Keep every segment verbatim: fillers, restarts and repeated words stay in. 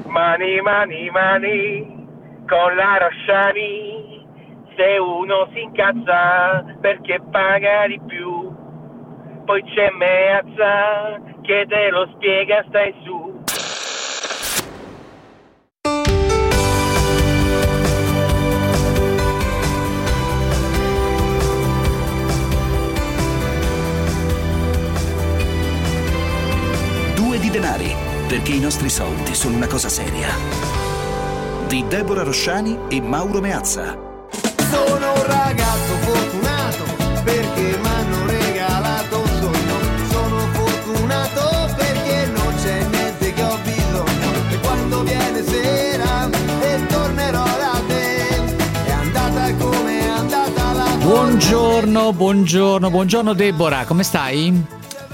Mani, mani, mani, con la Rosciani, se uno si incazza perché paga di più, poi c'è Meazza che te lo spiega, stai su. Due di denari, perché i nostri soldi sono una cosa seria. Di Deborah Rosciani e Mauro Meazza. Sono un ragazzo fortunato perché m'hanno regalato un sogno. Sono fortunato perché non c'è niente che ho bisogno. E quando viene sera e tornerò da te, è andata come è andata la tua. Buongiorno, buongiorno, buongiorno Deborah, come stai?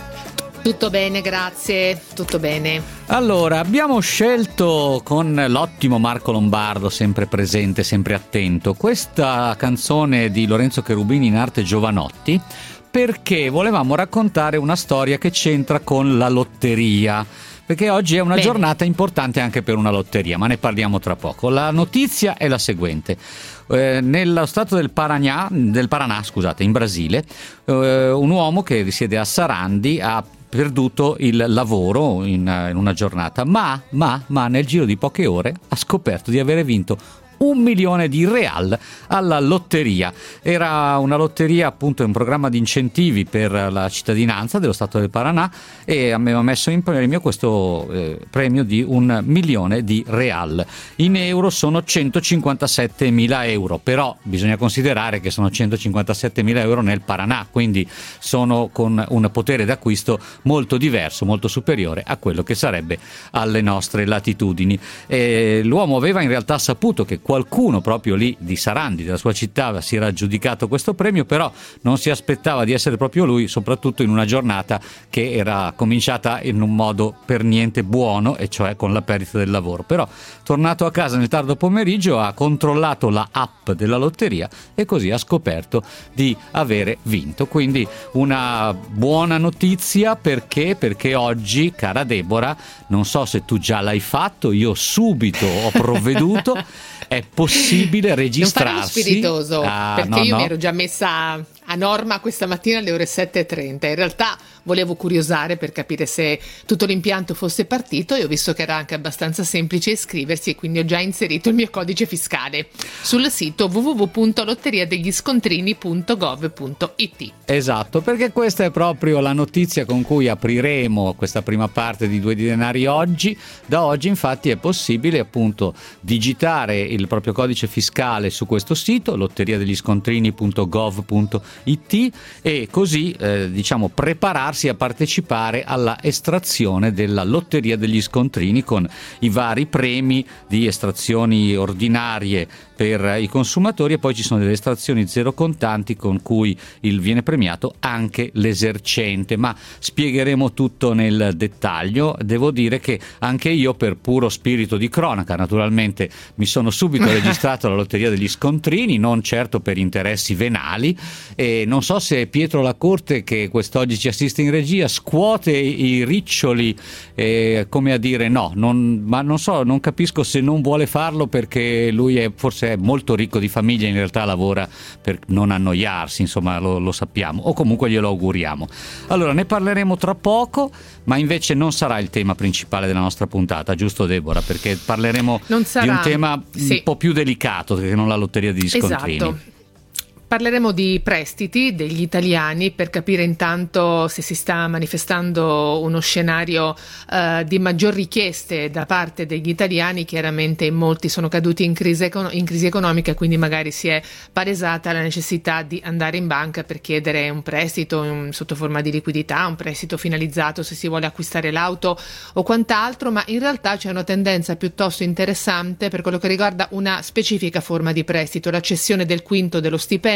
Tutto bene, grazie, tutto bene. Allora, abbiamo scelto con l'ottimo Marco Lombardo, sempre presente, sempre attento, questa canzone di Lorenzo Cherubini in arte Giovanotti, perché volevamo raccontare una storia che c'entra con la lotteria. Perché oggi è una Bene. giornata importante anche per una lotteria, ma ne parliamo tra poco. La notizia è la seguente. Eh, nello stato del Paraná, del Paraná, scusate, in Brasile, eh, un uomo che risiede a Sarandi ha perduto il lavoro in, in una giornata, ma, ma, ma nel giro di poche ore ha scoperto di avere vinto un milione di real alla lotteria. Era una lotteria, appunto, un programma di incentivi per la cittadinanza dello stato del Paraná, e aveva messo in premio questo eh, premio di un milione di real. In euro sono centocinquantasettemila euro, però bisogna considerare che sono centocinquantasettemila euro nel Paraná, quindi sono con un potere d'acquisto molto diverso, molto superiore a quello che sarebbe alle nostre latitudini. E l'uomo aveva in realtà saputo che qualcuno proprio lì di Sarandi, della sua città, si era aggiudicato questo premio, però non si aspettava di essere proprio lui, soprattutto in una giornata che era cominciata in un modo per niente buono, e cioè con la perdita del lavoro. Però, tornato a casa nel tardo pomeriggio, ha controllato la app della lotteria e così ha scoperto di avere vinto. Quindi una buona notizia, perché perché oggi, cara Deborah, non so se tu già l'hai fatto, io subito ho provveduto, è possibile registrarsi. Non fare lo spiritoso, ah, perché no, io no. mi ero già messa a norma questa mattina alle ore sette e trenta. In realtà volevo curiosare per capire se tutto l'impianto fosse partito, e ho visto che era anche abbastanza semplice iscriversi, e quindi ho già inserito il mio codice fiscale sul sito w w w punto lotteria degli scontrini punto gov punto i t. Esatto, perché questa è proprio la notizia con cui apriremo questa prima parte di Due di denari oggi. Da oggi infatti è possibile, appunto, digitare il proprio codice fiscale su questo sito, lotteria degli scontrini punto gov punto i t, e così eh, diciamo prepararsi a partecipare alla estrazione della lotteria degli scontrini, con i vari premi di estrazioni ordinarie per i consumatori, e poi ci sono delle estrazioni zero contanti con cui il viene premiato anche l'esercente. Ma spiegheremo tutto nel dettaglio. Devo dire che anche io, per puro spirito di cronaca, naturalmente mi sono subito registrato alla lotteria degli scontrini, non certo per interessi venali, e non so se Pietro Lacorte, che quest'oggi ci assiste in regia, scuote i riccioli eh, come a dire no, non, ma non so, non capisco se non vuole farlo perché lui è forse è molto ricco di famiglia, in realtà lavora per non annoiarsi, insomma, lo, lo sappiamo, o comunque glielo auguriamo. Allora, ne parleremo tra poco, ma invece non sarà il tema principale della nostra puntata, giusto Deborah? Perché parleremo sarà, di un tema sì. un po' più delicato che non la lotteria degli scontrini. Esatto. Parleremo di prestiti degli italiani, per capire intanto se si sta manifestando uno scenario uh, di maggior richieste da parte degli italiani. Chiaramente in molti sono caduti in crisi, econ- in crisi economica, quindi magari si è palesata la necessità di andare in banca per chiedere un prestito un, sotto forma di liquidità, un prestito finalizzato se si vuole acquistare l'auto o quant'altro, ma in realtà c'è una tendenza piuttosto interessante per quello che riguarda una specifica forma di prestito, la cessione del quinto dello stipendio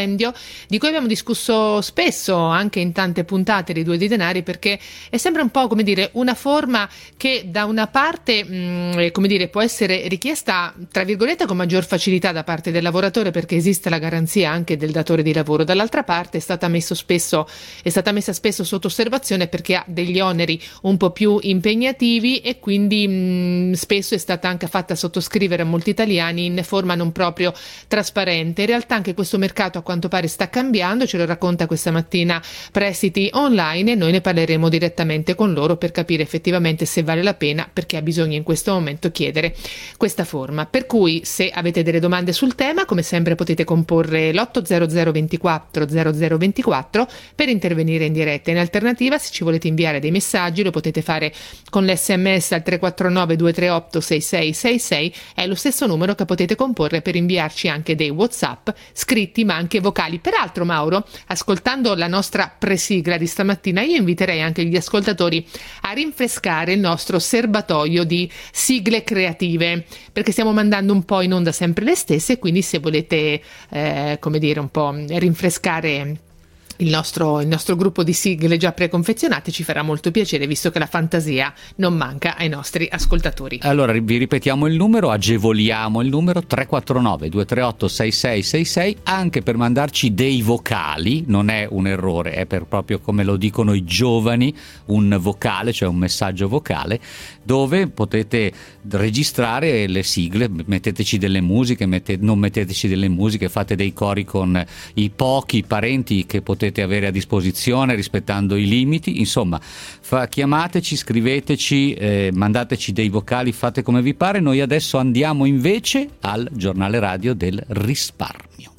stipendio, di cui abbiamo discusso spesso anche in tante puntate di Due di Denari, perché è sempre un po', come dire, una forma che da una parte mh, come dire, può essere richiesta tra virgolette con maggior facilità da parte del lavoratore, perché esiste la garanzia anche del datore di lavoro, dall'altra parte è stata messo spesso è stata messa spesso sotto osservazione perché ha degli oneri un po' più impegnativi e quindi mh, spesso è stata anche fatta sottoscrivere a molti italiani in forma non proprio trasparente. In realtà anche questo mercato a quanto pare sta cambiando, ce lo racconta questa mattina Prestiti Online, e noi ne parleremo direttamente con loro per capire effettivamente se vale la pena, perché ha bisogno in questo momento chiedere questa forma. Per cui se avete delle domande sul tema, come sempre potete comporre l'otto zero zero ventiquattro zero zero ventiquattro per intervenire in diretta. In alternativa, se ci volete inviare dei messaggi, lo potete fare con l'esse emme esse al tre quattro nove due tre otto sei sei sei sei, è lo stesso numero che potete comporre per inviarci anche dei WhatsApp scritti ma anche vocali. Peraltro, Mauro, ascoltando la nostra presigla di stamattina, io inviterei anche gli ascoltatori a rinfrescare il nostro serbatoio di sigle creative, perché stiamo mandando un po' in onda sempre le stesse, quindi se volete eh, come dire un po' rinfrescare il nostro, il nostro gruppo di sigle già preconfezionate, ci farà molto piacere, visto che la fantasia non manca ai nostri ascoltatori. Allora vi ripetiamo il numero, agevoliamo il numero tre quattro nove due tre otto sei sei sei sei, anche per mandarci dei vocali, non è un errore, è per proprio come lo dicono i giovani, un vocale, cioè un messaggio vocale, dove potete registrare le sigle, metteteci delle musiche, mettete, non metteteci delle musiche, fate dei cori con i pochi parenti che potete avere a disposizione rispettando i limiti, insomma fa, chiamateci, scriveteci, eh, mandateci dei vocali, fate come vi pare. Noi adesso andiamo invece al giornale radio del risparmio.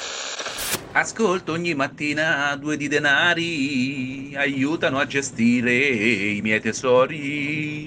Ascolto ogni mattina Due di Denari, aiutano a gestire i miei tesori.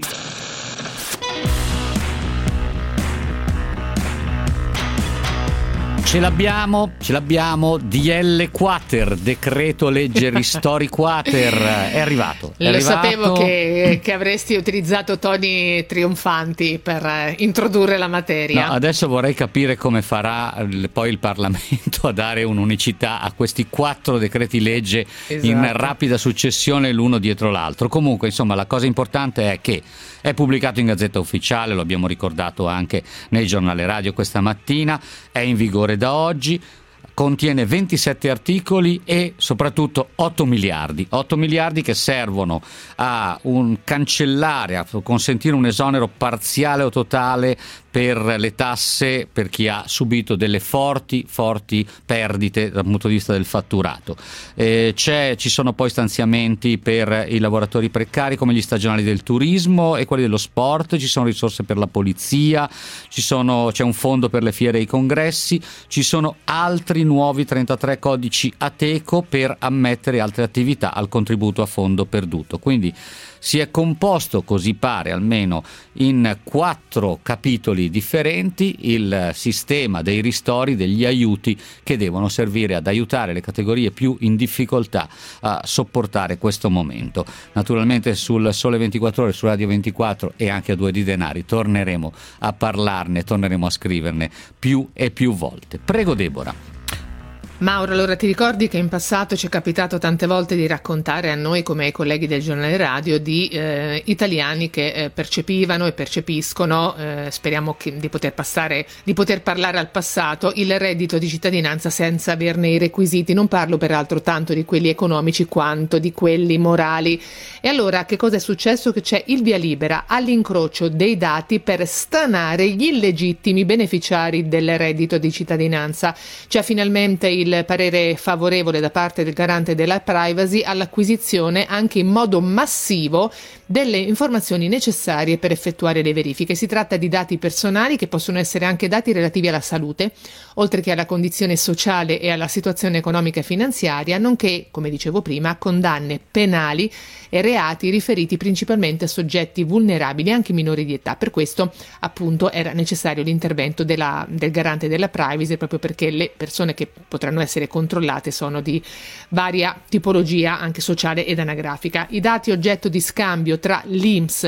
Ce l'abbiamo, ce l'abbiamo, D L Quater, decreto legge ristori Quater, è arrivato. È Lo arrivato. sapevo che, che avresti utilizzato toni trionfanti per eh, introdurre la materia. No, adesso vorrei capire come farà il, poi il Parlamento a dare un'unicità a questi quattro decreti legge Esatto. in rapida successione l'uno dietro l'altro. Comunque, insomma, la cosa importante è che è pubblicato in Gazzetta Ufficiale, lo abbiamo ricordato anche nel giornale radio questa mattina, è in vigore da oggi, contiene ventisette articoli e soprattutto otto miliardi, otto miliardi che servono a un cancellare, a consentire un esonero parziale o totale per le tasse per chi ha subito delle forti forti perdite dal punto di vista del fatturato. Eh, c'è, ci sono poi stanziamenti per i lavoratori precari come gli stagionali del turismo e quelli dello sport, ci sono risorse per la polizia, ci sono, c'è un fondo per le fiere e i congressi, ci sono altri nuovi trentatré codici Ateco per ammettere altre attività al contributo a fondo perduto. Quindi si è composto, così pare almeno, in quattro capitoli differenti il sistema dei ristori, degli aiuti che devono servire ad aiutare le categorie più in difficoltà a sopportare questo momento. Naturalmente sul Sole ventiquattro Ore, su Radio ventiquattro e anche a Due di Denari torneremo a parlarne, torneremo a scriverne più e più volte. Prego Deborah. Mauro, allora ti ricordi che in passato ci è capitato tante volte di raccontare a noi come ai colleghi del giornale radio di eh, italiani che eh, percepivano e percepiscono, eh, speriamo che, di poter passare, di poter parlare al passato, il reddito di cittadinanza senza averne i requisiti. Non parlo peraltro tanto di quelli economici quanto di quelli morali. E allora che cosa è successo? Che c'è il via libera all'incrocio dei dati per stanare gli illegittimi beneficiari del reddito di cittadinanza. C'è finalmente il il parere favorevole da parte del garante della privacy all'acquisizione anche in modo massivo delle informazioni necessarie per effettuare le verifiche. Si tratta di dati personali che possono essere anche dati relativi alla salute, oltre che alla condizione sociale e alla situazione economica e finanziaria, nonché, come dicevo prima, a condanne penali e reati riferiti principalmente a soggetti vulnerabili, anche minori di età. Per questo, appunto, era necessario l'intervento della, del garante della privacy, proprio perché le persone che potranno essere controllate sono di varia tipologia, anche sociale ed anagrafica. I dati oggetto di scambio tra l'I N P S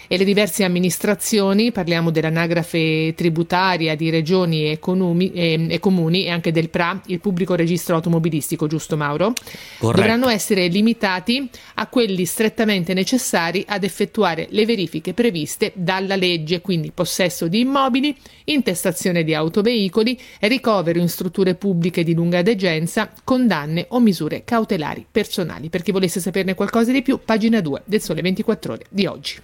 e le diverse amministrazioni, parliamo dell'anagrafe tributaria di regioni e, conumi, e, e comuni e anche del P R A, il pubblico registro automobilistico, giusto Mauro? Corretto. Dovranno essere limitati a quelli strettamente necessari ad effettuare le verifiche previste dalla legge, quindi possesso di immobili, intestazione di autoveicoli, ricovero in strutture pubbliche di lunga degenza, condanne o misure cautelari personali. Per chi volesse saperne qualcosa di più, pagina due del Sole ventiquattro Ore di oggi.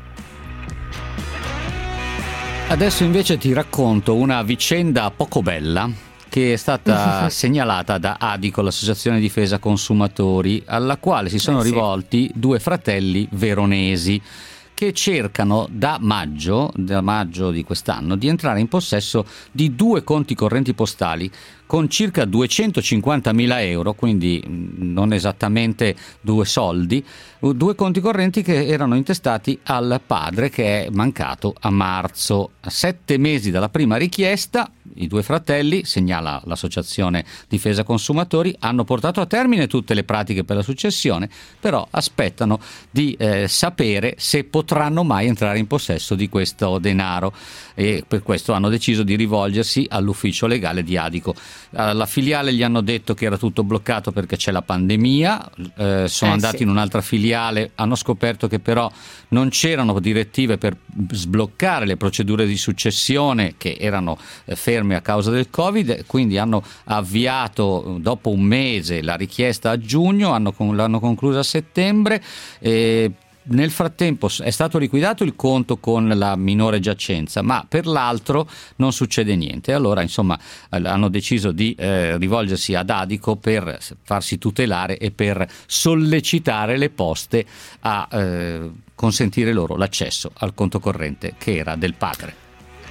Adesso invece ti racconto una vicenda poco bella che è stata segnalata da Adico, l'Associazione Difesa Consumatori, alla quale si sono eh sì. rivolti due fratelli veronesi che cercano da maggio, da maggio di quest'anno di entrare in possesso di due conti correnti postali con circa duecentocinquantamila euro, quindi non esattamente due soldi, due conti correnti che erano intestati al padre, che è mancato a marzo. A sette mesi dalla prima richiesta, i due fratelli, segnala l'Associazione Difesa Consumatori, hanno portato a termine tutte le pratiche per la successione, però aspettano di eh, sapere se potranno mai entrare in possesso di questo denaro, e per questo hanno deciso di rivolgersi all'ufficio legale di Adico. Alla filiale gli hanno detto che era tutto bloccato perché c'è la pandemia, eh, sono eh, andati sì. in un'altra filiale, hanno scoperto che però non c'erano direttive per sbloccare le procedure di successione che erano eh, ferme a causa del Covid, quindi hanno avviato dopo un mese la richiesta a giugno, hanno, l'hanno conclusa a settembre. E nel frattempo è stato liquidato il conto con la minore giacenza, ma per l'altro non succede niente. Allora, insomma, hanno deciso di eh, rivolgersi ad Adico per farsi tutelare e per sollecitare le poste a eh, consentire loro l'accesso al conto corrente che era del padre.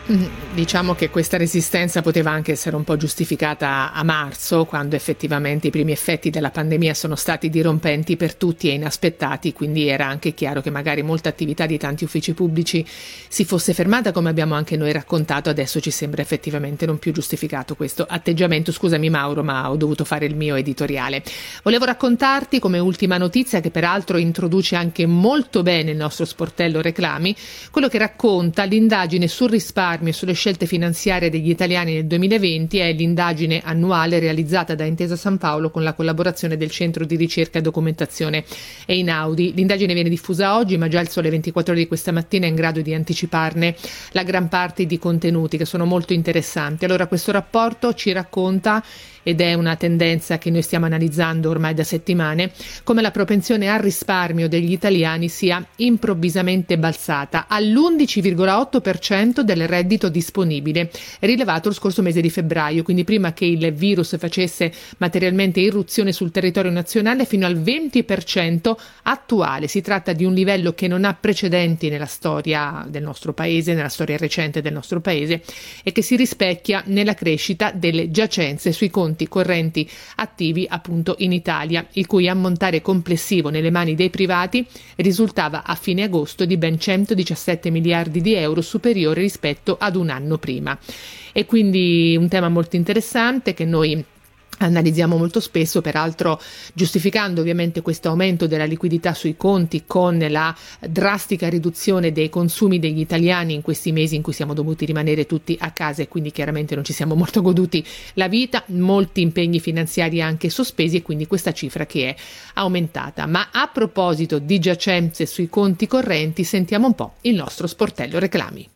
Diciamo che questa resistenza poteva anche essere un po' giustificata a marzo, quando effettivamente i primi effetti della pandemia sono stati dirompenti per tutti e inaspettati, quindi era anche chiaro che magari molta attività di tanti uffici pubblici si fosse fermata, come abbiamo anche noi raccontato. Adesso ci sembra effettivamente non più giustificato questo atteggiamento. Scusami Mauro, ma ho dovuto fare il mio editoriale. Volevo raccontarti come ultima notizia, che peraltro introduce anche molto bene il nostro sportello Reclami, quello che racconta l'indagine sul risparmio e sulle scelte finanziarie degli italiani nel duemilaventi. È l'indagine annuale realizzata da Intesa San Paolo con la collaborazione del Centro di Ricerca e Documentazione Einaudi. L'indagine viene diffusa oggi, ma già il Sole ventiquattro Ore di questa mattina è in grado di anticiparne la gran parte di contenuti che sono molto interessanti. Allora, questo rapporto ci racconta, ed è una tendenza che noi stiamo analizzando ormai da settimane, come la propensione al risparmio degli italiani sia improvvisamente balzata all'undici virgola otto per cento del reddito disponibile, rilevato lo scorso mese di febbraio, quindi prima che il virus facesse materialmente irruzione sul territorio nazionale, fino al venti per cento attuale. Si tratta di un livello che non ha precedenti nella storia del nostro paese, nella storia recente del nostro paese, e che si rispecchia nella crescita delle giacenze sui conti correnti attivi appunto in Italia, il cui ammontare complessivo nelle mani dei privati risultava a fine agosto di ben centodiciassette miliardi di euro, superiore rispetto ad un anno prima. E quindi un tema molto interessante che noi analizziamo molto spesso, peraltro giustificando ovviamente questo aumento della liquidità sui conti con la drastica riduzione dei consumi degli italiani in questi mesi in cui siamo dovuti rimanere tutti a casa e quindi chiaramente non ci siamo molto goduti la vita, molti impegni finanziari anche sospesi, e quindi questa cifra che è aumentata. Ma a proposito di giacenze sui conti correnti, sentiamo un po' il nostro sportello Reclami.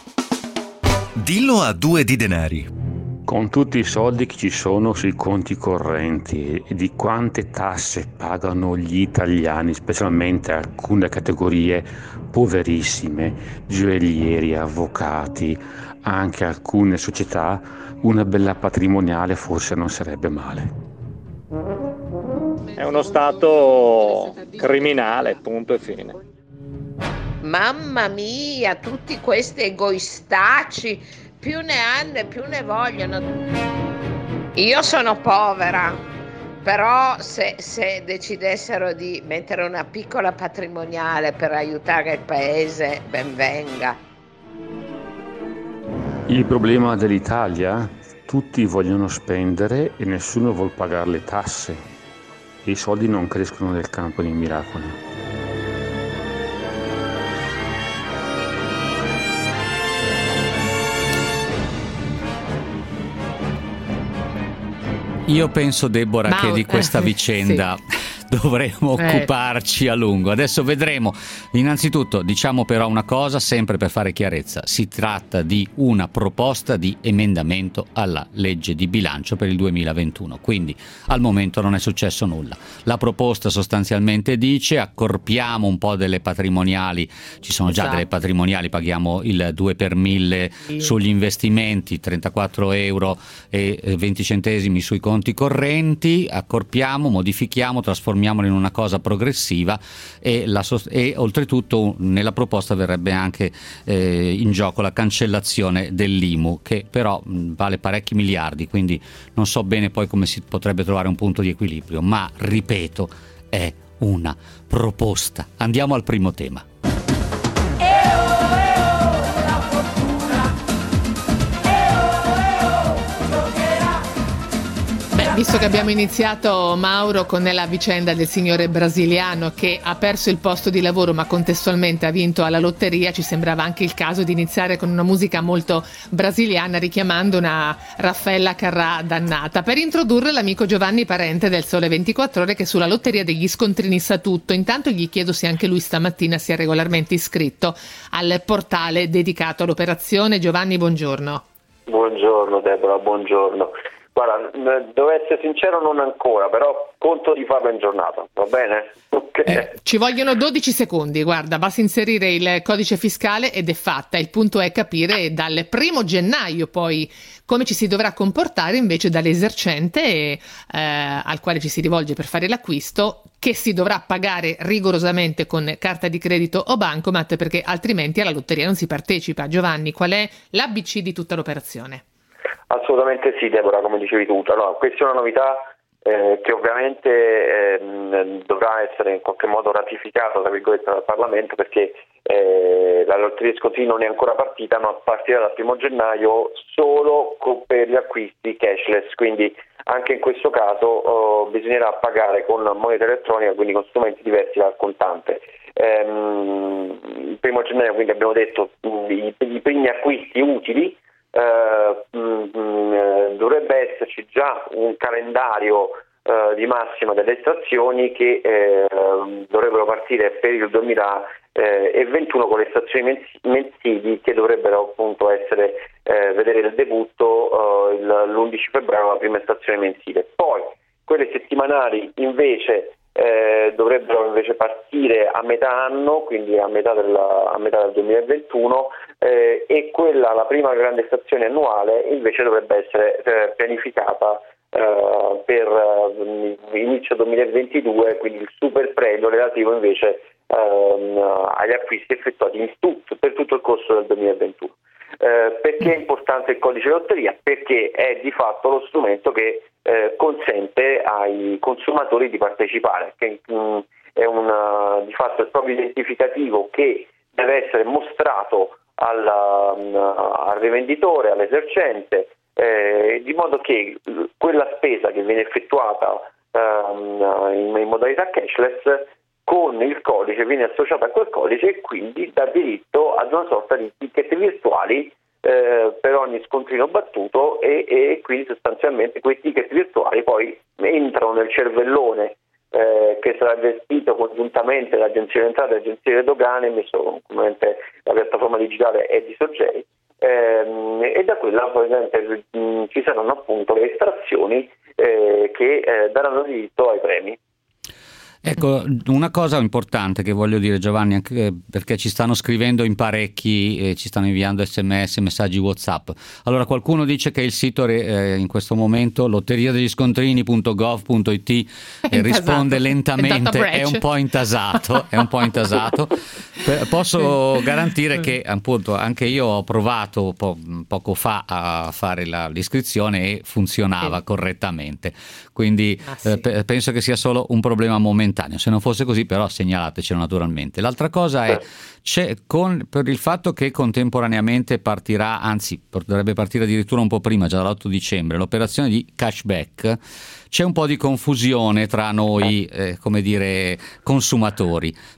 Dillo a due di denari. Con tutti i soldi che ci sono sui conti correnti e di quante tasse pagano gli italiani, specialmente alcune categorie poverissime, gioiellieri, avvocati, anche alcune società, una bella patrimoniale forse non sarebbe male. È uno stato criminale, punto e fine. Mamma mia, tutti questi egoistacci, più ne hanno e più ne vogliono. Io sono povera, però se, se decidessero di mettere una piccola patrimoniale per aiutare il paese, ben venga. Il problema dell'Italia, tutti vogliono spendere e nessuno vuol pagare le tasse. E i soldi non crescono nel campo dei miracoli. Io penso, Deborah, Ma- che di questa eh, vicenda dovremo Eh. occuparci a lungo. Adesso vedremo. Innanzitutto diciamo però una cosa, sempre per fare chiarezza: si tratta di una proposta di emendamento alla legge di bilancio per il duemilaventuno, quindi al momento non è successo nulla. La proposta sostanzialmente dice: accorpiamo un po' delle patrimoniali, ci sono già Esatto. delle patrimoniali, paghiamo il due per mille sugli investimenti, trentaquattro euro e venti centesimi sui conti correnti, accorpiamo, modifichiamo, trasformiamolo in una cosa progressiva e, la sost- e oltretutto nella proposta verrebbe anche eh, in gioco la cancellazione dell'I M U, che però mh, vale parecchi miliardi, quindi non so bene poi come si potrebbe trovare un punto di equilibrio, ma ripeto, è una proposta. Andiamo al primo tema. Beh, visto che abbiamo iniziato, Mauro, con la vicenda del signore brasiliano che ha perso il posto di lavoro ma contestualmente ha vinto alla lotteria, ci sembrava anche il caso di iniziare con una musica molto brasiliana, richiamando una Raffaella Carrà dannata, per introdurre l'amico Giovanni Parente del Sole ventiquattro Ore, che sulla lotteria degli scontrini sa tutto. Intanto gli chiedo se anche lui stamattina si è regolarmente iscritto al portale dedicato all'operazione. Giovanni, buongiorno. Buongiorno Deborah, buongiorno. Guarda, devo essere sincero, non ancora, però conto di farlo in giornata, va bene? Ok. Eh, ci vogliono dodici secondi, guarda, basta inserire il codice fiscale ed è fatta. Il punto è capire dal primo gennaio poi come ci si dovrà comportare invece dall'esercente eh, al quale ci si rivolge per fare l'acquisto, che si dovrà pagare rigorosamente con carta di credito o bancomat, perché altrimenti alla lotteria non si partecipa. Giovanni, qual è l'A B C di tutta l'operazione? Assolutamente sì, Deborah, come dicevi tu. Allora, questa è una novità eh, che ovviamente eh, dovrà essere in qualche modo ratificata, tra virgolette, dal Parlamento, perché eh, la lotteria di scontrini non è ancora partita, ma partirà dal primo gennaio solo co- per gli acquisti cashless, quindi anche in questo caso oh, bisognerà pagare con moneta elettronica, quindi con strumenti diversi dal contante. Ehm, il primo gennaio, quindi abbiamo detto, i, i primi acquisti utili. Uh, mh, dovrebbe esserci già un calendario uh, di massima delle stazioni che eh, dovrebbero partire per il duemilaventuno con le stazioni mensi- mensili che dovrebbero appunto essere eh, vedere il debutto uh, il, l'undici febbraio, la prima stazione mensile. Poi quelle settimanali invece Eh, dovrebbero invece partire a metà anno, quindi a metà, della, a metà del duemilaventuno, eh, e quella, la prima grande stazione annuale, invece dovrebbe essere eh, pianificata eh, per eh, inizio duemilaventidue, quindi il super premio relativo invece ehm, agli acquisti effettuati in tutto, per tutto il corso del duemilaventuno. Eh, perché è importante il codice lotteria? Perché è di fatto lo strumento che eh, consente ai consumatori di partecipare, che mh, è una, di fatto il proprio identificativo che deve essere mostrato alla, mh, al rivenditore, all'esercente, eh, di modo che quella spesa che viene effettuata ehm, in, in modalità cashless con il codice viene associata a quel codice e quindi dà diritto ad una sorta di ticket virtuali eh, per ogni scontrino battuto e, e quindi sostanzialmente quei ticket virtuali poi entrano nel cervellone eh, che sarà gestito congiuntamente dall'Agenzia delle Entrate e dall'Agenzia delle Dogane, messo ovviamente la piattaforma digitale è di Sogei, ehm, e da quella poi mh, ci saranno appunto le estrazioni eh, che eh, daranno diritto ai premi. Ecco, una cosa importante che voglio dire, Giovanni, anche perché ci stanno scrivendo in parecchi, eh, ci stanno inviando sms, messaggi WhatsApp. Allora, qualcuno dice che il sito eh, in questo momento lotteria degli scontrini punto gov punto it eh, risponde lentamente, è un po' intasato, è un po' intasato. Posso garantire che appunto anche io ho provato po- poco fa a fare la, l'iscrizione e funzionava sì. correttamente, quindi ah, sì. eh, pe- penso che sia solo un problema momentaneo. Se non fosse così, però, segnalatecelo naturalmente. L'altra cosa è c'è con, per il fatto che contemporaneamente partirà, anzi dovrebbe partire addirittura un po' prima, già dall'otto dicembre, l'operazione di cashback. C'è un po' di confusione tra noi, eh, come dire, consumatori,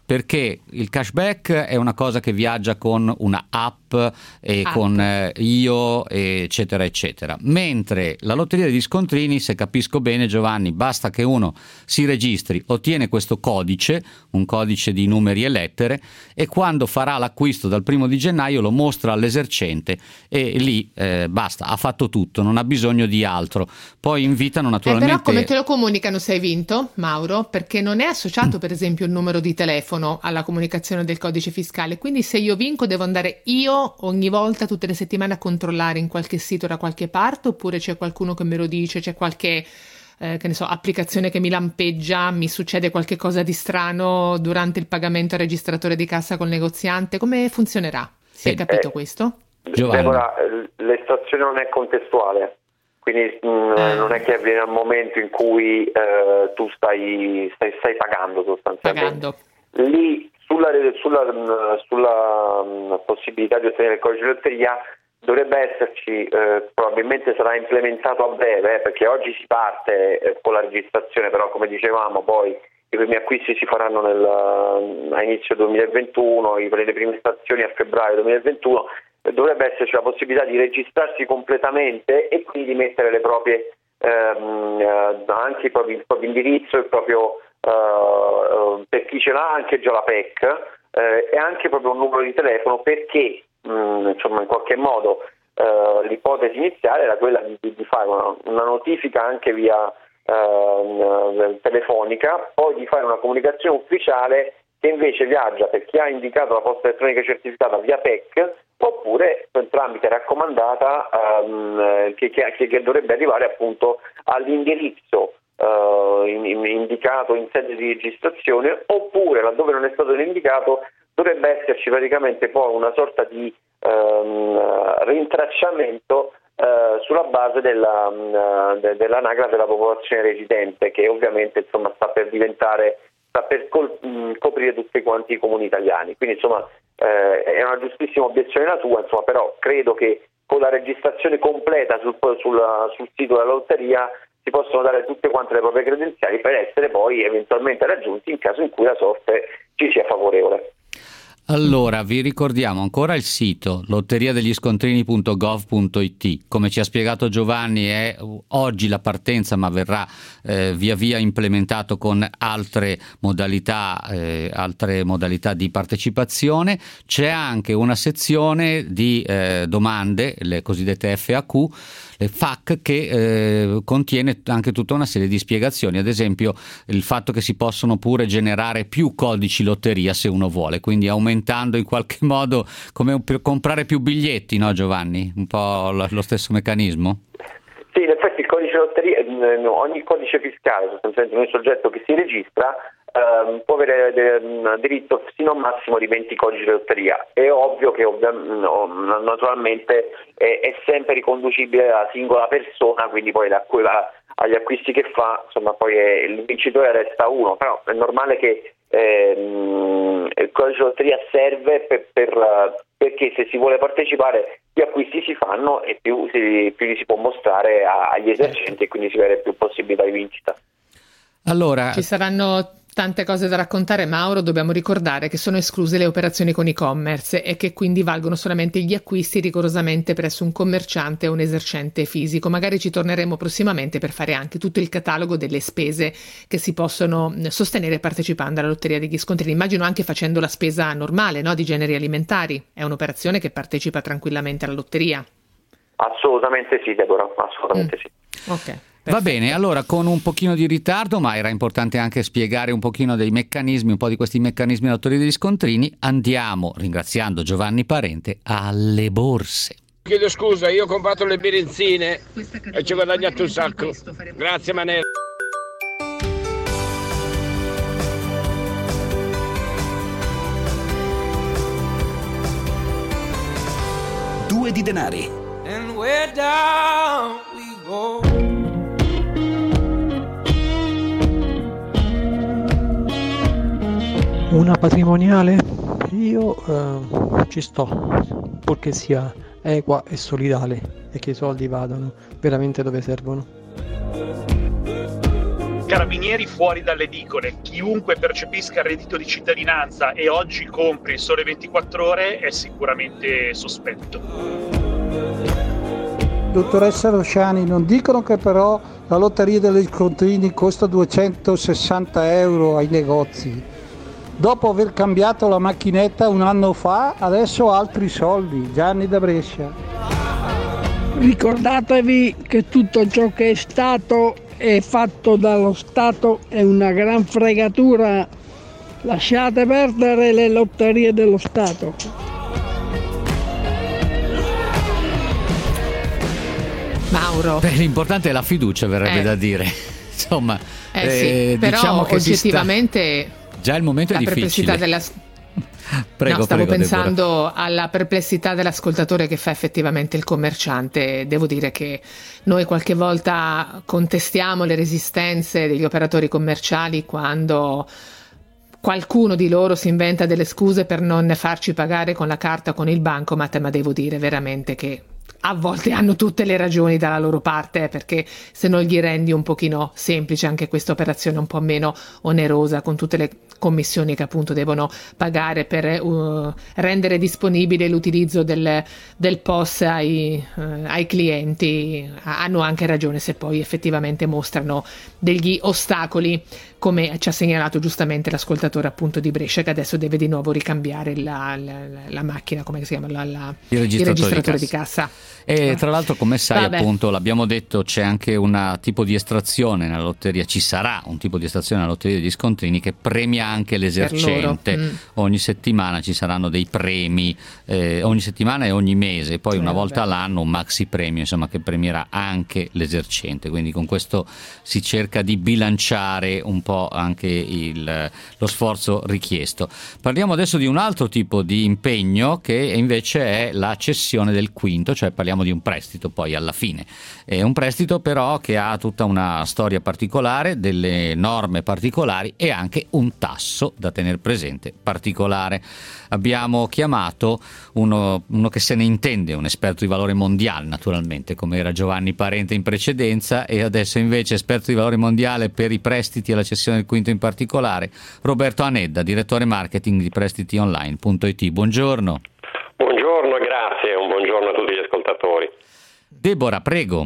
perché il cashback è una cosa che viaggia con una app e App. con eh, io eccetera eccetera, mentre la lotteria degli scontrini, se capisco bene Giovanni, basta che uno si registri, ottiene questo codice, un codice di numeri e lettere, e quando farà l'acquisto dal primo di gennaio lo mostra all'esercente e lì eh, basta, ha fatto tutto, non ha bisogno di altro. Poi invitano Eh, naturalmente però come te lo comunicano se hai vinto, Mauro? Perché non è associato per esempio il numero di telefono alla comunicazione del codice fiscale, quindi se io vinco devo andare io ogni volta, tutte le settimane, a controllare in qualche sito da qualche parte, oppure c'è qualcuno che me lo dice, c'è qualche eh, che ne so, applicazione che mi lampeggia, mi succede qualche cosa di strano durante il pagamento al registratore di cassa col negoziante? Come funzionerà? Si è Eh, capito eh, questo? Giovanni. Deborah, l'estrazione non è contestuale, quindi mh, Ah. non è che avviene al momento in cui eh, tu stai, stai, stai pagando sostanzialmente. Pagando. Lì sulla, sulla, mh, sulla mh, possibilità di ottenere il codice di lotteria dovrebbe esserci, eh, probabilmente sarà implementato a breve, eh, perché oggi si parte eh, con la registrazione, però come dicevamo poi i primi acquisti si faranno nel, a inizio duemilaventuno, i- le prime stazioni a febbraio duemilaventuno. Dovrebbe esserci la possibilità di registrarsi completamente e quindi di mettere le proprie ehm, eh, anche il proprio, il proprio indirizzo, il proprio eh, per chi ce l'ha anche già la P E C eh, e anche proprio un numero di telefono, perché mh, insomma in qualche modo eh, l'ipotesi iniziale era quella di, di fare una, una notifica anche via eh, telefonica, poi di fare una comunicazione ufficiale che invece viaggia per chi ha indicato la posta elettronica certificata via P E C, oppure tramite raccomandata um, che, che, che dovrebbe arrivare appunto all'indirizzo uh, in, in, indicato in sede di registrazione, oppure laddove non è stato indicato dovrebbe esserci praticamente poi una sorta di um, rintracciamento uh, sulla base della, uh, de, dell'anagrafe della popolazione residente, che ovviamente insomma sta per diventare sta per col, mh, coprire tutti quanti i comuni italiani. Quindi insomma eh, è una giustissima obiezione la tua, insomma, però credo che con la registrazione completa sul, sul, sul sito della lotteria si possono dare tutte quante le proprie credenziali per essere poi eventualmente raggiunti in caso in cui la sorte ci sia favorevole. Allora, vi ricordiamo ancora il sito lotteria degli scontrini punto gov punto it. Come ci ha spiegato Giovanni, è oggi la partenza, ma verrà eh, via via implementato con altre modalità, eh, altre modalità di partecipazione. C'è anche una sezione di eh, domande, le cosiddette F A Q, le F A Q, che eh, contiene anche tutta una serie di spiegazioni, ad esempio il fatto che si possono pure generare più codici lotteria se uno vuole, quindi aumentando in qualche modo, come per comprare più biglietti, no Giovanni? Un po' lo, lo stesso meccanismo? Sì, in effetti il codice lotteria, ogni codice fiscale, sostanzialmente ogni soggetto che si registra ehm, può avere de, diritto fino a un massimo di venti codici di lotteria. È ovvio che ovvia, no, naturalmente è, è sempre riconducibile alla singola persona, quindi poi da quella agli acquisti che fa, insomma poi è, il vincitore resta uno, però è normale che ehm, il codice lotteria serve per, per, perché se si vuole partecipare più acquisti si fanno e più, si, più li si può mostrare a, agli esercenti, e quindi si avere più possibilità di vincita. Allora, Ci saranno tante cose da raccontare, Mauro. Dobbiamo ricordare che sono escluse le operazioni con e-commerce e che quindi valgono solamente gli acquisti rigorosamente presso un commerciante o un esercente fisico. Magari ci torneremo prossimamente per fare anche tutto il catalogo delle spese che si possono sostenere partecipando alla lotteria degli scontrini. Immagino anche facendo la spesa normale, no? Di generi alimentari. È un'operazione che partecipa tranquillamente alla lotteria. Assolutamente sì, Deborah, assolutamente mm. sì. Ok. Va bene, allora con un pochino di ritardo, ma era importante anche spiegare un pochino dei meccanismi, un po' di questi meccanismi della lotteria degli scontrini, andiamo, ringraziando Giovanni Parente, alle borse. Chiedo scusa, io ho comprato le benzine e ci ho guadagnato un sacco. Grazie Manello. Due di denari. And where down we go. Una patrimoniale? Io eh, ci sto, purché sia equa e solidale e che i soldi vadano veramente dove servono. carabinieri fuori dalle edicole. Chiunque percepisca il reddito di cittadinanza e oggi compri il Sole ventiquattro Ore è sicuramente sospetto. Dottoressa Rosciani, non dicono che però la lotteria degli scontrini costa duecentosessanta euro ai negozi? Dopo aver cambiato la macchinetta un anno fa, adesso altri soldi. Gianni da Brescia. Ricordatevi che tutto ciò che è stato e fatto dallo Stato è una gran fregatura. Lasciate perdere le lotterie dello Stato. Mauro. Beh, l'importante è la fiducia, verrebbe Eh. da dire. Insomma, Eh sì, eh, però diciamo che si sta- oggettivamente già il momento è la perplessità difficile. della Prego, no, stavo prego, pensando Deborah. alla perplessità dell'ascoltatore che fa effettivamente il commerciante. Devo dire che noi qualche volta contestiamo le resistenze degli operatori commerciali quando qualcuno di loro si inventa delle scuse per non farci pagare con la carta o con il bancomat, ma devo dire veramente che a volte hanno tutte le ragioni dalla loro parte, eh, perché se non gli rendi un pochino semplice anche questa operazione un po' meno onerosa, con tutte le commissioni che appunto devono pagare per uh, rendere disponibile l'utilizzo del, del P O S ai, uh, ai clienti, hanno anche ragione se poi effettivamente mostrano degli ostacoli, come ci ha segnalato giustamente l'ascoltatore appunto di Brescia, che adesso deve di nuovo ricambiare la, la, la macchina, come si chiama? La, la, Il registratore, il registratore di di cassa. cassa. E tra l'altro, come sai, Vabbè. appunto, l'abbiamo detto, c'è anche un tipo di estrazione nella lotteria, ci sarà un tipo di estrazione nella lotteria degli scontrini che premia anche l'esercente. Mm. Ogni settimana ci saranno dei premi, eh, ogni settimana e ogni mese, poi una Eh, volta vabbè. all'anno un maxi premio, insomma, che premierà anche l'esercente. Quindi con questo si cerca di bilanciare un po' anche il, lo sforzo richiesto. Parliamo adesso di un altro tipo di impegno, che invece è la cessione del quinto, cioè parliamo di un prestito poi alla fine. È un prestito però che ha tutta una storia particolare, delle norme particolari e anche un tasso da tenere presente particolare. Abbiamo chiamato uno, uno che se ne intende, un esperto di valore mondiale naturalmente, come era Giovanni Parente in precedenza, e adesso invece esperto di valore mondiale per i prestiti e la cessione del quinto in particolare, Roberto Anedda, direttore marketing di prestiti online punto it. Buongiorno. Buongiorno, grazie, un buongiorno a tutti gli ascoltatori. Deborah, prego.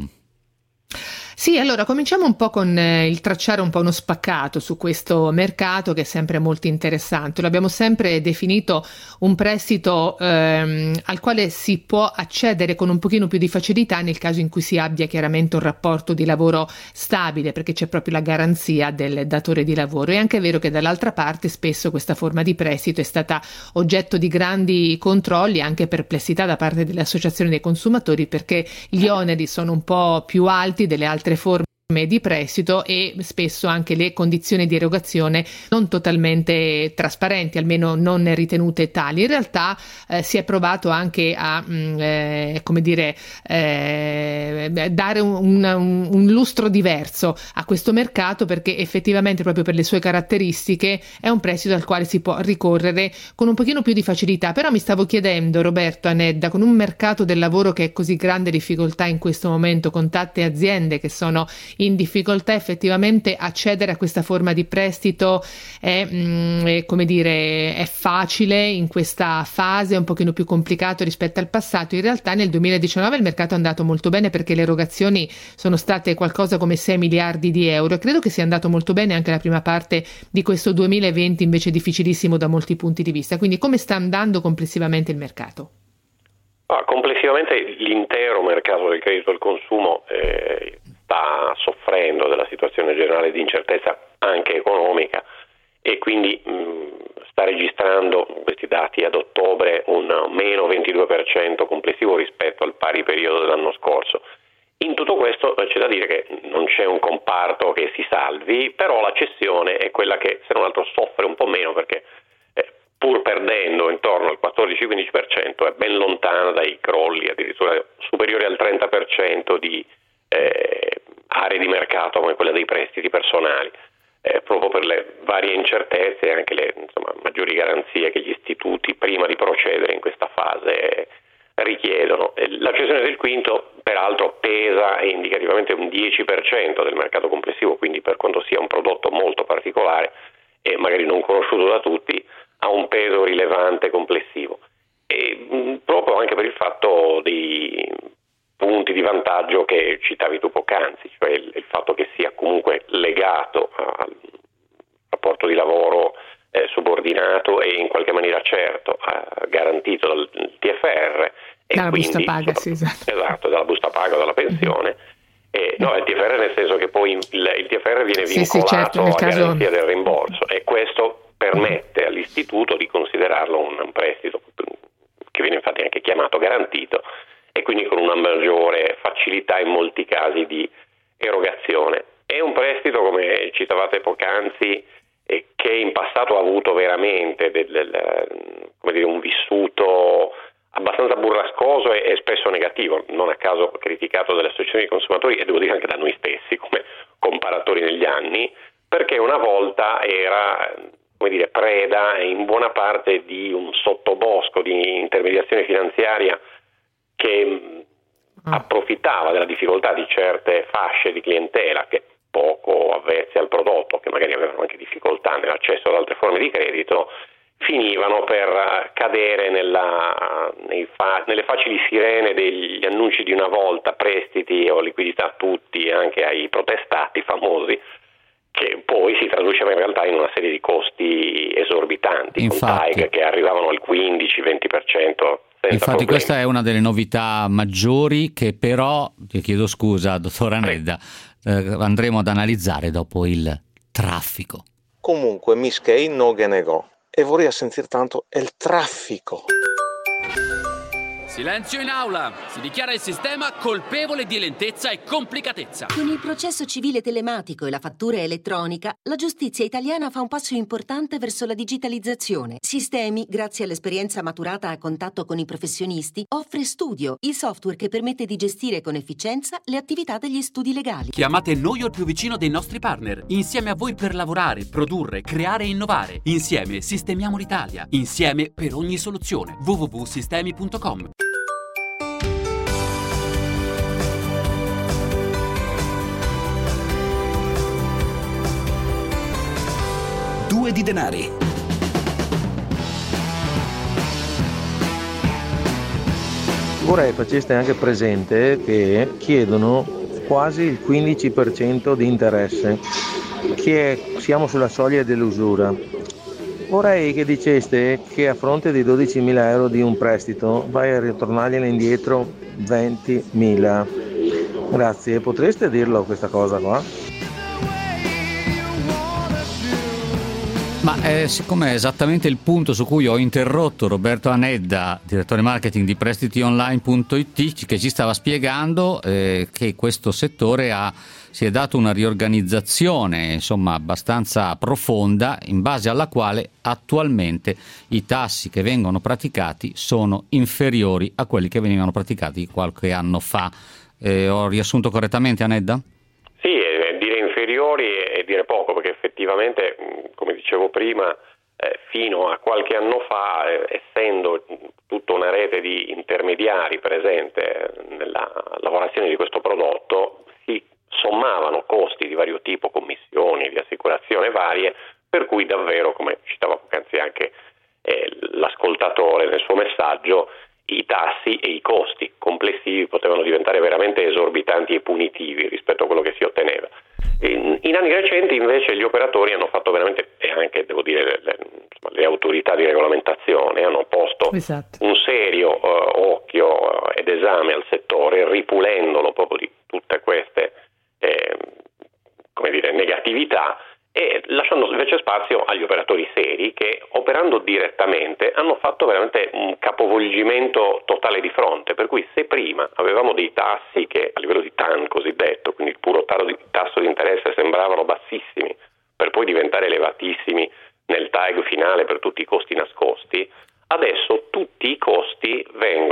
Sì, allora cominciamo un po' con eh, il tracciare un po' uno spaccato su questo mercato che è sempre molto interessante. L'abbiamo sempre definito un prestito ehm, al quale si può accedere con un pochino più di facilità nel caso in cui si abbia chiaramente un rapporto di lavoro stabile, perché c'è proprio la garanzia del datore di lavoro. È anche vero che dall'altra parte spesso questa forma di prestito è stata oggetto di grandi controlli e anche perplessità da parte delle associazioni dei consumatori, perché gli oneri sono un po' più alti delle altre forme di prestito e spesso anche le condizioni di erogazione non totalmente trasparenti, almeno non ritenute tali. In realtà eh, si è provato anche a mh, eh, come dire eh, dare un, un, un lustro diverso a questo mercato, perché effettivamente proprio per le sue caratteristiche è un prestito al quale si può ricorrere con un pochino più di facilità. Però mi stavo chiedendo, Roberto Anedda, con un mercato del lavoro che è così grande difficoltà in questo momento, con tante aziende che sono in difficoltà, effettivamente accedere a questa forma di prestito è, mh, è, come dire, è facile in questa fase, è un pochino più complicato rispetto al passato. In realtà nel duemiladiciannove il mercato è andato molto bene, perché le erogazioni sono state qualcosa come sei miliardi di euro, e credo che sia andato molto bene anche la prima parte di questo duemilaventi, invece difficilissimo da molti punti di vista. Quindi come sta andando complessivamente il mercato? Ah, complessivamente l'intero mercato del credito al consumo eh, sta soffrendo della situazione generale di incertezza anche economica, e quindi mh, sta registrando questi dati ad ottobre un meno ventidue per cento complessivo rispetto al pari periodo dell'anno scorso. In tutto questo eh, c'è da dire che non c'è un comparto che si salvi, però la cessione è quella che se non altro soffre un po' meno, perché eh, pur perdendo intorno al quattordici quindici per cento è ben lontana dai crolli addirittura superiori al trenta per cento di eh, aree di mercato come quella dei prestiti personali, eh, proprio per le varie incertezze e anche le insomma, maggiori garanzie che gli istituti prima di procedere in questa fase richiedono. La cessione del quinto peraltro pesa indicativamente un dieci per cento del mercato complessivo, quindi per quanto sia un prodotto molto particolare e magari non conosciuto da tutti, ha un peso rilevante complessivo. E mh, proprio anche per il fatto dei punti di vantaggio che citavi tu poc'anzi, cioè il, il fatto che sia comunque legato al rapporto di lavoro eh, subordinato e in qualche maniera certo, eh, garantito dal T F R. E dalla quindi, busta paga, sì, esatto. Esatto, dalla busta paga o dalla pensione. E, no, il T F R nel senso che poi il, il T F R viene sì, vincolato sì, certo, nel a caso... garanzia del rimborso, e questo permette all'istituto di considerarlo un, un prestito che viene infatti anche chiamato garantito, e quindi con una maggiore facilità in molti casi di erogazione. È un prestito, come citavate poc'anzi, eh, che in passato ha avuto veramente del, del, come dire, un vissuto abbastanza burrascoso e, e spesso negativo, non a caso criticato dalle associazioni di consumatori e devo dire anche da noi stessi come comparatori negli anni, perché una volta era, come dire, preda in buona parte di un sottobosco di intermediazione finanziaria che approfittava della difficoltà di certe fasce di clientela che poco avvezze al prodotto, che magari avevano anche difficoltà nell'accesso ad altre forme di credito, finivano per cadere nella, nei fa, nelle facili sirene degli annunci di una volta, prestiti o liquidità a tutti, anche ai protestati famosi, che poi si traduceva in realtà in una serie di costi esorbitanti, Infatti. con T A I G che arrivavano al quindici venti per cento. Infatti problemi. Questa è una delle novità maggiori che però, ti chiedo scusa dottor Anedda, eh, andremo ad analizzare dopo il traffico. Comunque Miss Kay non che negò e vorrei sentire tanto il traffico. Silenzio in aula! Si dichiara il sistema colpevole di lentezza e complicatezza. Con il processo civile telematico e la fattura elettronica, la giustizia italiana fa un passo importante verso la digitalizzazione. Sistemi, grazie all'esperienza maturata a contatto con i professionisti, offre Studio, il software che permette di gestire con efficienza le attività degli studi legali. Chiamate noi o il più vicino dei nostri partner. Insieme a voi per lavorare, produrre, creare e innovare. Insieme sistemiamo l'Italia. Insieme per ogni soluzione. w w w punto sistemi punto com. Due di denari. Vorrei faceste anche presente che chiedono quasi il quindici per cento di interesse, che è, siamo sulla soglia dell'usura. Vorrei che diceste che a fronte di dodicimila euro di un prestito vai a ritornargliene indietro ventimila. Grazie, potreste dirlo questa cosa qua? Ma eh, siccome è esattamente il punto su cui ho interrotto Roberto Anedda, direttore marketing di prestitionline punto it, che ci stava spiegando eh, che questo settore ha, si è dato una riorganizzazione insomma abbastanza profonda, in base alla quale attualmente i tassi che vengono praticati sono inferiori a quelli che venivano praticati qualche anno fa. Eh, ho riassunto correttamente, Anedda? Sì, eh, dire inferiori e dire poco, perché effettivamente, come dicevo prima, eh, fino a qualche anno fa, eh, essendo tutta una rete di intermediari presente nella lavorazione di questo prodotto, si sommavano costi di vario tipo, commissioni, di assicurazione varie, per cui davvero, come citava poc'anzi anche eh, l'ascoltatore nel suo messaggio, i tassi e i costi complessivi potevano diventare veramente esorbitanti e punitivi rispetto a quello che si otteneva. In, in anni recenti invece gli operatori hanno fatto veramente, e anche devo dire le, le, insomma, le autorità di regolamentazione hanno posto esatto. un serio uh, occhio ed esame al settore, ripulendolo proprio di tutte queste eh, come dire, negatività, e lasciando invece spazio agli operatori seri che, operando direttamente, hanno fatto veramente un capovolgimento totale di fronte, per cui se prima avevamo dei tassi che a livello di T A N cosiddetto, quindi il puro tasso di interesse, sembravano bassissimi per poi diventare elevatissimi nel tag finale per tutti i costi nascosti, adesso tutti i costi vengono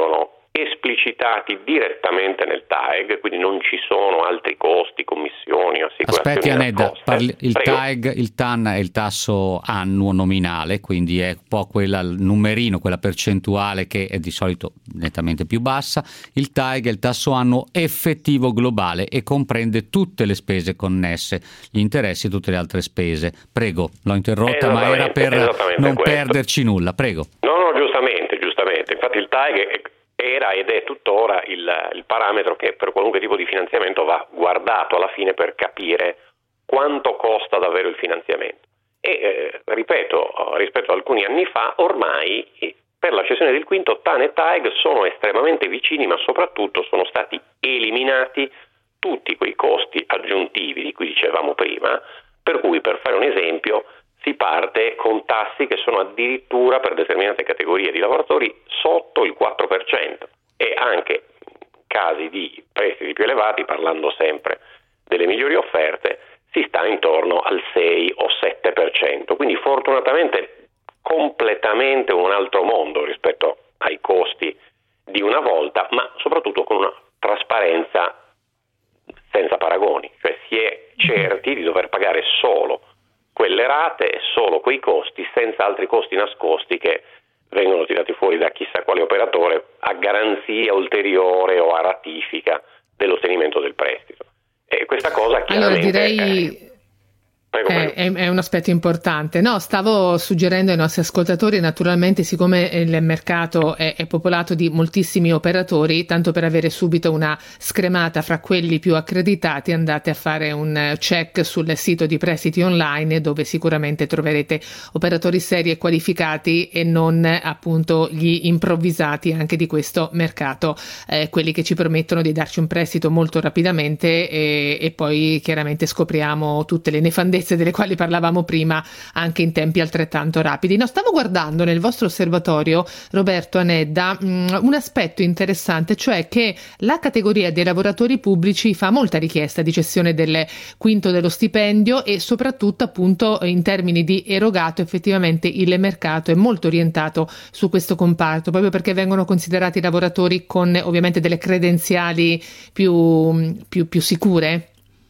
esplicitati direttamente nel T A E G, quindi non ci sono altri costi, commissioni, assicurazioni. Aspetti Anedda, parli, il Prego. T A E G, il T A N è il tasso annuo nominale, quindi è un po' quella, il numerino, quella percentuale che è di solito nettamente più bassa. Il T A E G è il tasso annuo effettivo globale e comprende tutte le spese connesse, gli interessi e tutte le altre spese. Prego, l'ho interrotta, ma era per non questo. perderci nulla, prego. No, no, giustamente, giustamente. Infatti il T A E G era ed è tuttora il, il parametro che per qualunque tipo di finanziamento va guardato alla fine per capire quanto costa davvero il finanziamento. E eh, ripeto, rispetto a alcuni anni fa, ormai per la cessione del quinto T A N e T A E G sono estremamente vicini, ma soprattutto sono stati eliminati tutti quei costi aggiuntivi di cui dicevamo prima, per cui, per fare un esempio, si parte con tassi che sono addirittura per determinate categorie di lavoratori sotto il quattro per cento e anche in casi di prestiti più elevati, parlando sempre delle migliori offerte, si sta intorno al sei o sette per cento. Quindi fortunatamente completamente un altro mondo rispetto ai costi di una volta, ma soprattutto con una trasparenza senza paragoni, cioè si è certi di dover pagare solo quelle rate e solo quei costi, senza altri costi nascosti che vengono tirati fuori da chissà quale operatore a garanzia ulteriore o a ratifica dell'ottenimento del prestito. E questa cosa chiaramente... Allora direi... Prego, prego. È, è un aspetto importante. No, stavo suggerendo ai nostri ascoltatori, naturalmente, siccome il mercato è, è popolato di moltissimi operatori, tanto per avere subito una scremata fra quelli più accreditati, andate a fare un check sul sito di prestiti online, dove sicuramente troverete operatori seri e qualificati e non appunto gli improvvisati anche di questo mercato, eh, quelli che ci permettono di darci un prestito molto rapidamente e, e poi chiaramente scopriamo tutte le nefandezze delle quali parlavamo prima anche in tempi altrettanto rapidi. No, stavo guardando nel vostro osservatorio, Roberto, Anedda, mh, un aspetto interessante, cioè che la categoria dei lavoratori pubblici fa molta richiesta di cessione del quinto dello stipendio e soprattutto appunto in termini di erogato effettivamente il mercato è molto orientato su questo comparto, proprio perché vengono considerati lavoratori con ovviamente delle credenziali più, più, più sicure.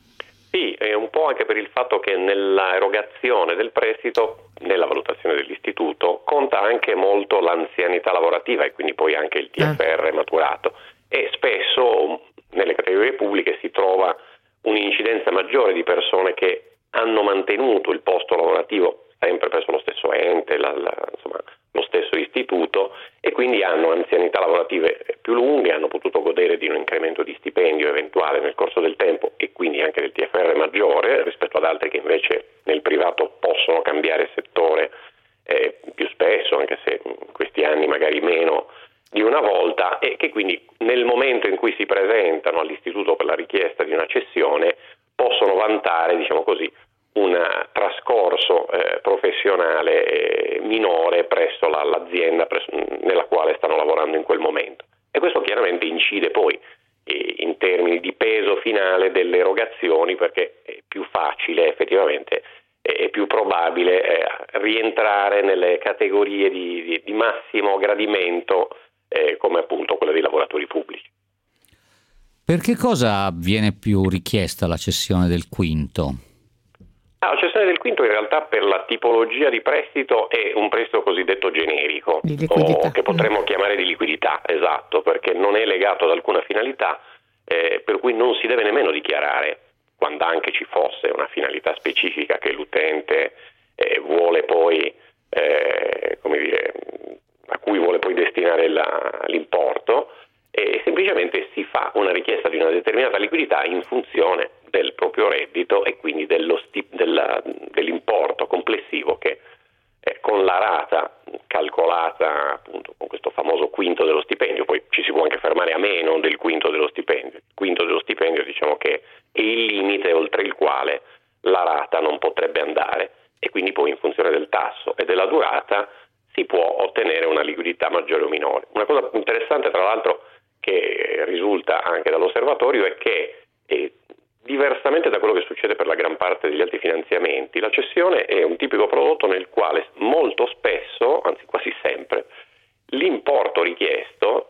Sì, è un po' anche per il fatto che nella erogazione del prestito, nella valutazione dell'istituto, conta anche molto l'anzianità lavorativa e quindi poi anche il T F R maturato e spesso nelle categorie pubbliche si trova un'incidenza maggiore di persone che hanno mantenuto il posto lavorativo sempre presso lo stesso ente, la, la, insomma, lo stesso istituto e quindi hanno anzianità lavorative più lunghe, hanno potuto godere di un incremento di stipendio eventuale nel corso del tempo e quindi anche del T F R maggiore rispetto ad altri che invece nel privato possono cambiare settore eh, più spesso, anche se in questi anni magari meno di una volta, e che quindi nel momento in cui si presentano all'istituto per la richiesta di una cessione possono vantare, diciamo così, un trascorso eh, professionale eh, minore presso la, l'azienda presso, nella quale stanno lavorando in quel momento. E questo chiaramente incide poi eh, in termini di peso finale delle erogazioni, perché è più facile effettivamente, è più probabile eh, rientrare nelle categorie di, di, di massimo gradimento eh, come appunto quelle dei lavoratori pubblici. Per che cosa viene più richiesta la cessione del quinto? Ah, la cessione del quinto in realtà per la tipologia di prestito è un prestito cosiddetto generico, o che potremmo chiamare di liquidità, esatto, perché non è legato ad alcuna finalità, eh, per cui non si deve nemmeno dichiarare, quando anche ci fosse una finalità specifica che l'utente eh, vuole poi, eh, come dire, a cui vuole poi destinare la, l'importo, e semplicemente si fa una richiesta di una determinata liquidità in funzione del proprio reddito e quindi dello stip- della, dell'importo complessivo che eh, con la rata calcolata appunto con questo famoso quinto dello stipendio, poi ci si può anche fermare a meno del quinto dello stipendio. Il quinto dello stipendio diciamo che è il limite oltre il quale la rata non potrebbe andare e quindi poi in funzione del tasso e della durata si può ottenere una liquidità maggiore o minore. Una cosa interessante tra l'altro che risulta anche dall'osservatorio è che eh, diversamente da quello che succede per la gran parte degli altri finanziamenti, la cessione è un tipico prodotto nel quale molto spesso, anzi quasi sempre, l'importo richiesto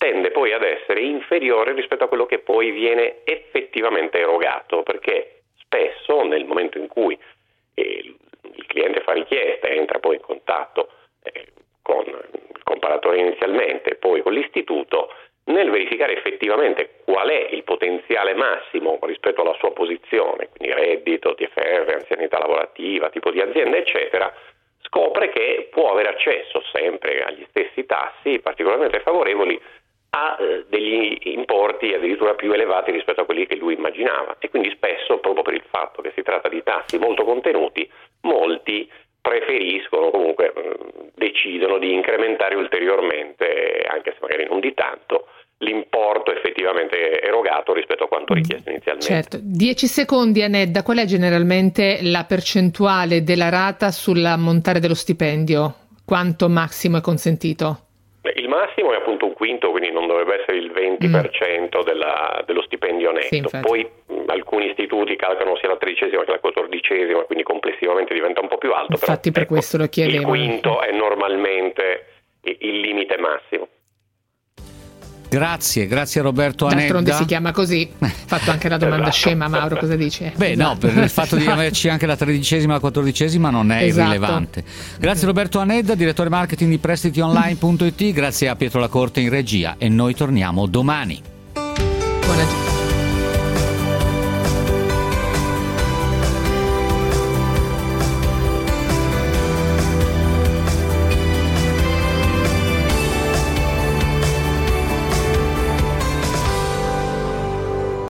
tende poi ad essere inferiore rispetto a quello che poi viene effettivamente erogato, perché spesso nel momento in cui eh, il cliente fa richiesta e entra poi in contatto eh, con il comparatore inizialmente, poi con l'istituto, nel verificare effettivamente qual è il potenziale massimo rispetto alla sua posizione, quindi reddito, T F R, anzianità lavorativa, tipo di azienda, eccetera, scopre che può avere accesso sempre agli stessi tassi particolarmente favorevoli a eh, degli importi addirittura più elevati rispetto a quelli che lui immaginava, e quindi spesso, proprio per il fatto che si tratta di tassi molto contenuti, molti preferiscono, comunque mh, decidono di incrementare ulteriormente, anche se magari non di tanto, l'importo effettivamente erogato rispetto a quanto richiesto inizialmente. Certo. dieci secondi, Anedda, qual è generalmente la percentuale della rata sull'ammontare dello stipendio? Quanto massimo è consentito? Il massimo è appunto un quinto, quindi non dovrebbe essere il venti per cento mm. della, dello stipendio netto. Sì, poi mh, alcuni istituti calcolano sia la tredicesima che la quattordicesima, quindi complessivamente diventa un po' più alto. Infatti però, per ecco, questo lo chiedevo. Il quinto è normalmente il limite massimo. Grazie, grazie a Roberto Anedda. D'altronde si chiama così. Ho fatto anche la domanda esatto. scema, Mauro, cosa dice? Beh, esatto. no, per il fatto di averci anche la tredicesima e la quattordicesima non è esatto. irrilevante. Grazie Roberto Anedda, direttore marketing di prestiti online punto it, grazie a Pietro Lacorte in regia, e noi torniamo domani.